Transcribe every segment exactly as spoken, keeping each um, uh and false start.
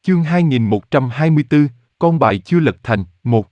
Chương hai nghìn một trăm hai mươi tư, con bài chưa lật thành, một.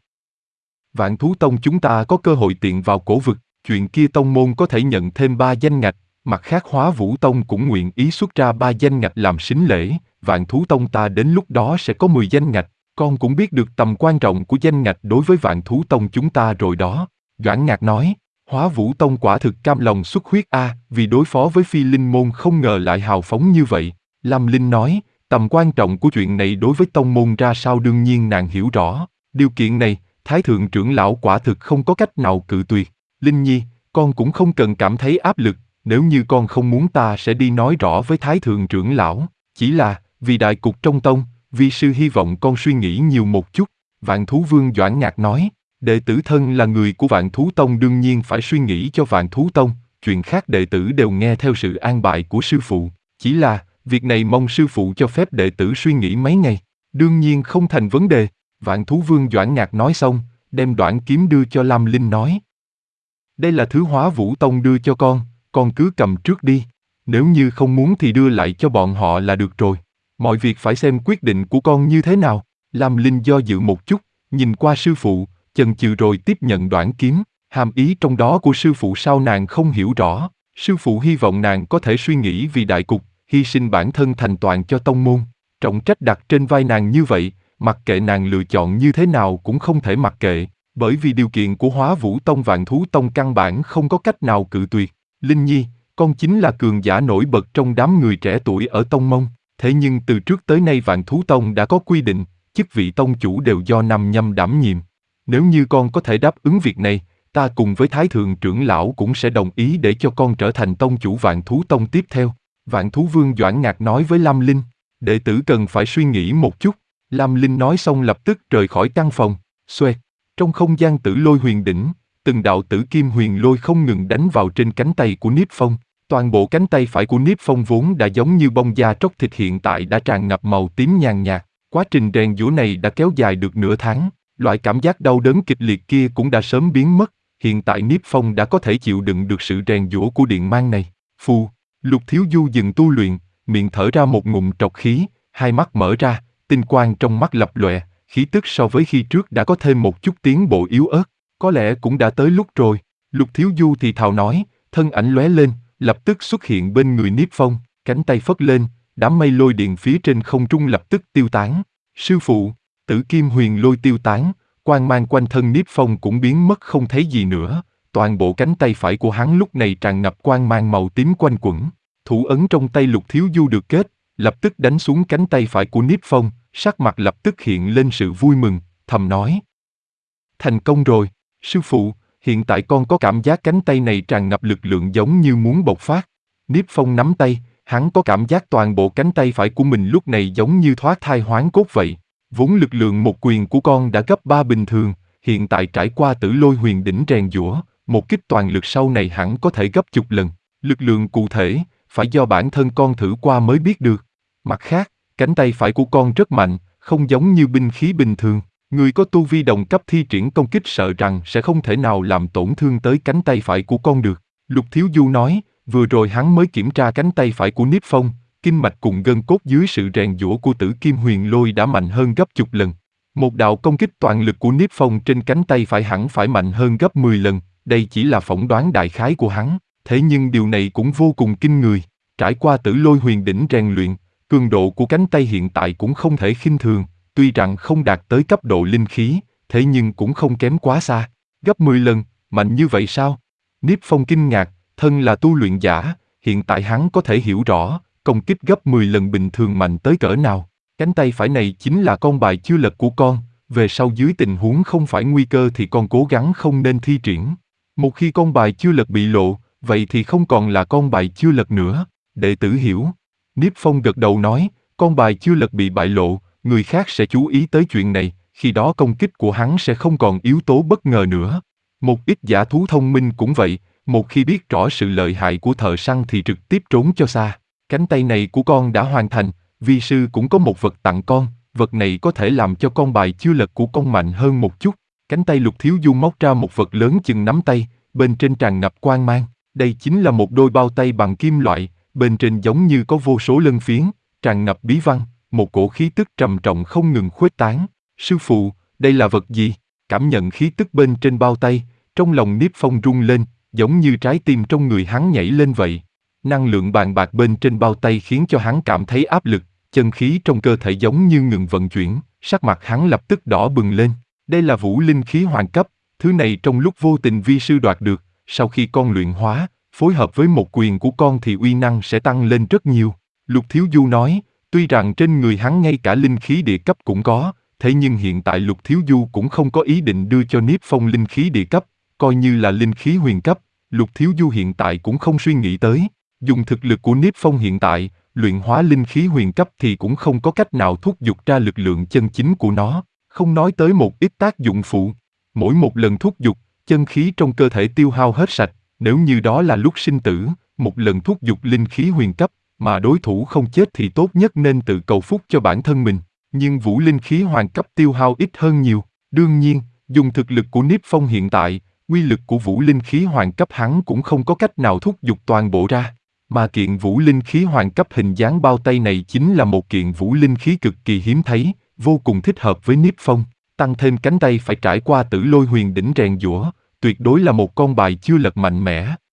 Vạn Thú Tông chúng ta có cơ hội tiện vào cổ vực, chuyện kia tông môn có thể nhận thêm ba danh ngạch, mặt khác Hóa Vũ Tông cũng nguyện ý xuất ra ba danh ngạch làm sính lễ, Vạn Thú Tông ta đến lúc đó sẽ có mười danh ngạch, con cũng biết được tầm quan trọng của danh ngạch đối với Vạn Thú Tông chúng ta rồi đó. Doãn Ngạc nói, Hóa Vũ Tông quả thực cam lòng xuất huyết a, vì đối phó với Phi Linh Môn không ngờ lại hào phóng như vậy. Lâm Linh nói, tầm quan trọng của chuyện này đối với tông môn ra sao đương nhiên nàng hiểu rõ, điều kiện này, Thái Thượng trưởng lão quả thực không có cách nào cự tuyệt. Linh Nhi, con cũng không cần cảm thấy áp lực, nếu như con không muốn ta sẽ đi nói rõ với Thái Thượng trưởng lão, chỉ là, vì đại cục trong tông, vi sư hy vọng con suy nghĩ nhiều một chút. Vạn Thú Vương Doãn Ngạc nói, đệ tử thân là người của Vạn Thú Tông đương nhiên phải suy nghĩ cho Vạn Thú Tông, chuyện khác đệ tử đều nghe theo sự an bài của sư phụ, chỉ là, việc này mong sư phụ cho phép đệ tử suy nghĩ mấy ngày, đương nhiên không thành vấn đề. Vạn Thú Vương Doãn Ngạc nói xong, đem đoạn kiếm đưa cho Lam Linh nói. Đây là thứ Hóa Vũ Tông đưa cho con, con cứ cầm trước đi, nếu như không muốn thì đưa lại cho bọn họ là được rồi, mọi việc phải xem quyết định của con như thế nào. Lam Linh do dự một chút, nhìn qua sư phụ, chần chừ rồi tiếp nhận đoạn kiếm, hàm ý trong đó của sư phụ sao nàng không hiểu rõ, sư phụ hy vọng nàng có thể suy nghĩ vì đại cục, hy sinh bản thân thành toàn cho tông môn, trọng trách đặt trên vai nàng như vậy, mặc kệ nàng lựa chọn như thế nào cũng không thể mặc kệ, bởi vì điều kiện của Hóa Vũ Tông Vạn Thú Tông căn bản không có cách nào cự tuyệt. Linh Nhi, con chính là cường giả nổi bật trong đám người trẻ tuổi ở tông môn, thế nhưng từ trước tới nay Vạn Thú Tông đã có quy định, chức vị tông chủ đều do Nam Nhâm đảm nhiệm. Nếu như con có thể đáp ứng việc này, ta cùng với Thái Thượng trưởng lão cũng sẽ đồng ý để cho con trở thành tông chủ Vạn Thú Tông tiếp theo. Vạn Thú Vương Doãn Ngạc nói với Lam Linh, đệ tử cần phải suy nghĩ một chút. Lam Linh nói xong lập tức rời khỏi căn phòng. Xoẹt, trong không gian tử lôi huyền đỉnh, từng đạo tử kim huyền lôi không ngừng đánh vào trên cánh tay của Niếp Phong. Toàn bộ cánh tay phải của Niếp Phong vốn đã giống như bông da tróc thịt hiện tại đã tràn ngập màu tím nhàn nhạt. Quá trình rèn giũa này đã kéo dài được nửa tháng, loại cảm giác đau đớn kịch liệt kia cũng đã sớm biến mất. Hiện tại Niếp Phong đã có thể chịu đựng được sự rèn giũa của điện mang này. Phù, Lục Thiếu Du dừng tu luyện, miệng thở ra một ngụm trọc khí, hai mắt mở ra, tinh quang trong mắt lập lòe, khí tức so với khi trước đã có thêm một chút tiến bộ yếu ớt, có lẽ cũng đã tới lúc rồi. Lục Thiếu Du thì thào nói, thân ảnh lóe lên, lập tức xuất hiện bên người Niếp Phong, cánh tay phất lên, đám mây lôi điện phía trên không trung lập tức tiêu tán. Sư phụ, tử kim huyền lôi tiêu tán, quang mang quanh thân Niếp Phong cũng biến mất không thấy gì nữa, toàn bộ cánh tay phải của hắn lúc này tràn ngập quang mang màu tím quanh quẩn. Thủ ấn trong tay Lục Thiếu Du được kết, lập tức đánh xuống cánh tay phải của Niếp Phong, sắc mặt lập tức hiện lên sự vui mừng, thầm nói. Thành công rồi, sư phụ, hiện tại con có cảm giác cánh tay này tràn ngập lực lượng giống như muốn bộc phát. Niếp Phong nắm tay, hắn có cảm giác toàn bộ cánh tay phải của mình lúc này giống như thoát thai hoán cốt vậy. Vốn lực lượng một quyền của con đã gấp ba bình thường, hiện tại trải qua tử lôi huyền đỉnh rèn giũa, một kích toàn lực sau này hẳn có thể gấp chục lần. Lực lượng cụ thể, phải do bản thân con thử qua mới biết được. Mặt khác, cánh tay phải của con rất mạnh, không giống như binh khí bình thường. Người có tu vi đồng cấp thi triển công kích sợ rằng sẽ không thể nào làm tổn thương tới cánh tay phải của con được. Lục Thiếu Du nói, vừa rồi hắn mới kiểm tra cánh tay phải của Niếp Phong, kinh mạch cùng gân cốt dưới sự rèn giũa của tử kim huyền lôi đã mạnh hơn gấp chục lần. Một đạo công kích toàn lực của Niếp Phong trên cánh tay phải hẳn phải mạnh hơn gấp mười lần, đây chỉ là phỏng đoán đại khái của hắn, thế nhưng điều này cũng vô cùng kinh người. Trải qua tử lôi huyền đỉnh rèn luyện, cường độ của cánh tay hiện tại cũng không thể khinh thường, tuy rằng không đạt tới cấp độ linh khí, thế nhưng cũng không kém quá xa. Gấp mười lần, mạnh như vậy sao? Niếp Phong kinh ngạc, thân là tu luyện giả, hiện tại hắn có thể hiểu rõ, công kích gấp mười lần bình thường mạnh tới cỡ nào. Cánh tay phải này chính là con bài chưa lật của con, về sau dưới tình huống không phải nguy cơ thì con cố gắng không nên thi triển. Một khi con bài chưa lật bị lộ, vậy thì không còn là con bài chưa lật nữa. Đệ tử hiểu. Niếp Phong gật đầu nói, con bài chưa lật bị bại lộ, người khác sẽ chú ý tới chuyện này, khi đó công kích của hắn sẽ không còn yếu tố bất ngờ nữa. Một ít giả thú thông minh cũng vậy, một khi biết rõ sự lợi hại của thợ săn thì trực tiếp trốn cho xa. Cánh tay này của con đã hoàn thành, vi sư cũng có một vật tặng con, vật này có thể làm cho con bài chưa lật của con mạnh hơn một chút. Cánh tay Lục Thiếu Du móc ra một vật lớn chừng nắm tay, bên trên tràn ngập quang mang, đây chính là một đôi bao tay bằng kim loại, bên trên giống như có vô số lân phiến, tràn ngập bí văn, một cổ khí tức trầm trọng không ngừng khuếch tán. Sư phụ, đây là vật gì? Cảm nhận khí tức bên trên bao tay, trong lòng Niếp Phong rung lên, giống như trái tim trong người hắn nhảy lên vậy. Năng lượng bàn bạc bên trên bao tay khiến cho hắn cảm thấy áp lực, chân khí trong cơ thể giống như ngừng vận chuyển, sắc mặt hắn lập tức đỏ bừng lên. Đây là vũ linh khí hoàng cấp, thứ này trong lúc vô tình vi sư đoạt được, sau khi con luyện hóa, phối hợp với một quyền của con thì uy năng sẽ tăng lên rất nhiều. Lục Thiếu Du nói, tuy rằng trên người hắn ngay cả linh khí địa cấp cũng có, thế nhưng hiện tại Lục Thiếu Du cũng không có ý định đưa cho Niếp Phong linh khí địa cấp, coi như là linh khí huyền cấp, Lục Thiếu Du hiện tại cũng không suy nghĩ tới. Dùng thực lực của Niếp Phong hiện tại, luyện hóa linh khí huyền cấp thì cũng không có cách nào thúc giục ra lực lượng chân chính của nó, không nói tới một ít tác dụng phụ. Mỗi một lần thúc giục, chân khí trong cơ thể tiêu hao hết sạch, nếu như đó là lúc sinh tử, một lần thúc giục linh khí huyền cấp, mà đối thủ không chết thì tốt nhất nên tự cầu phúc cho bản thân mình. Nhưng vũ linh khí hoàng cấp tiêu hao ít hơn nhiều. Đương nhiên, dùng thực lực của Niếp Phong hiện tại, quy lực của vũ linh khí hoàng cấp hắn cũng không có cách nào thúc giục toàn bộ ra. Mà kiện vũ linh khí hoàng cấp hình dáng bao tay này chính là một kiện vũ linh khí cực kỳ hiếm thấy, vô cùng thích hợp với Niếp Phong. Tăng thêm cánh tay phải trải qua tử lôi huyền đỉnh rèn giũa, tuyệt đối là một con bài chưa lật mạnh mẽ.